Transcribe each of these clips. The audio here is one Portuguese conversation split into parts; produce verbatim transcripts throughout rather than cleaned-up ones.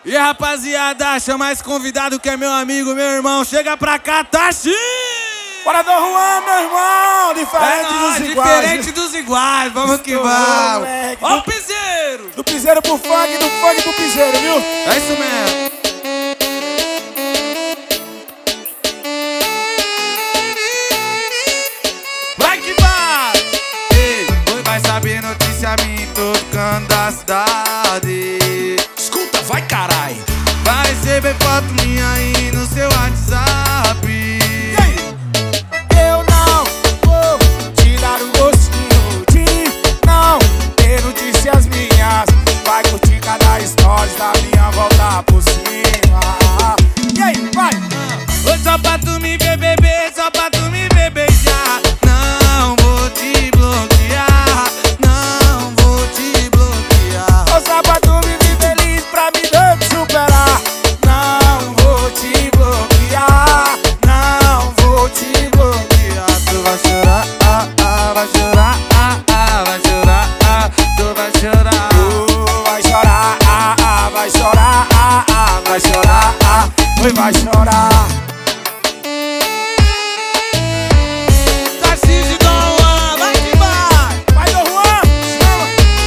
E rapaziada, chama esse convidado que é meu amigo, meu irmão. Chega pra cá, Tachi! Bora do Juan, meu irmão! Diferente é nóis, dos iguais. Diferente dos iguais, vamos que Estourou, vamos. moleque. Ó o piseiro! Do piseiro pro funk, do funk pro piseiro, viu? É isso mesmo. Vai que vai! Ei, hoje vai saber notícia minha em todo canto da cidade. Escuta, vai carai! Vai receber foto minha aí no seu WhatsApp. E aí? Eu não vou te dar um gostinho de não ter notícias minhas. Vai curtir cada story da minha volta por cima. E aí, vai! Oi, só pra tu me ver beber, só pra tu me ver beijar. Não vou te bloquear, não vou te bloquear. Ô, só pra tu me ver feliz, pra me ver te superar. Não vou te bloquear, não vou te bloquear. Tu vai chorar, ah, ah, vai chorar, ah, ah, vai chorar, ah, tu vai chorar. Tu vai chorar, ah, ah, vai chorar, ah, ah, vai chorar, ah, oi, vai chorar. Tarcísio Dom Juan, vai que vai! Vai do Juan, chama.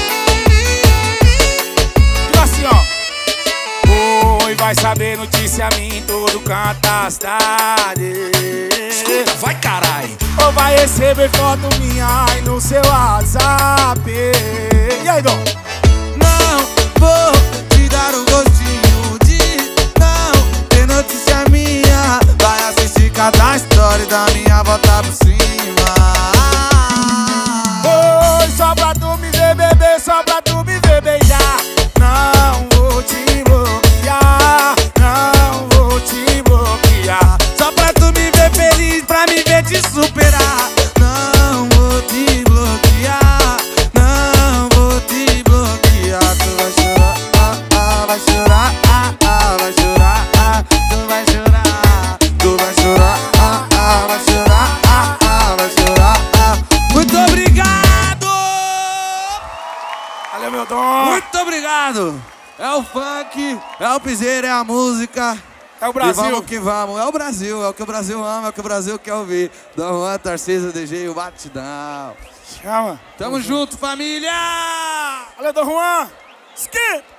Diga assim, ó. Oi, vai saber notícia minha em todo canto da cidade. Escuta, vai carai! Ou vai receber foto minha aí no seu WhatsApp. E aí, Dom? Não vou te dar um gostinho de não ter notícia minha. Vai assistir cada story da minha volta por cima. Oi, só pra tu me ver beber, só pra tu me ver beijar. Não vou te bloquear, não vou te bloquear. Só pra tu me ver feliz, pra me ver te superar. Não vou te bloquear, não vou te bloquear. Tu vai chorar, ah, ah, vai chorar, ah, ah, vai chorar, ah, tu vai chorar. Tu vai chorar, ah, ah, vai chorar, ah, ah, vai chorar, ah. Muito obrigado! Valeu, meu Dom. Muito obrigado! É o funk, é o piseiro, é a música. É o E Brasil. vamos que vamos, é o Brasil, é o que o Brasil ama, é o que o Brasil quer ouvir. Dom Juan, Tarcísio, D J, o Batidão. Chama. Tamo junto, família! Valeu, Dom Juan. Skip.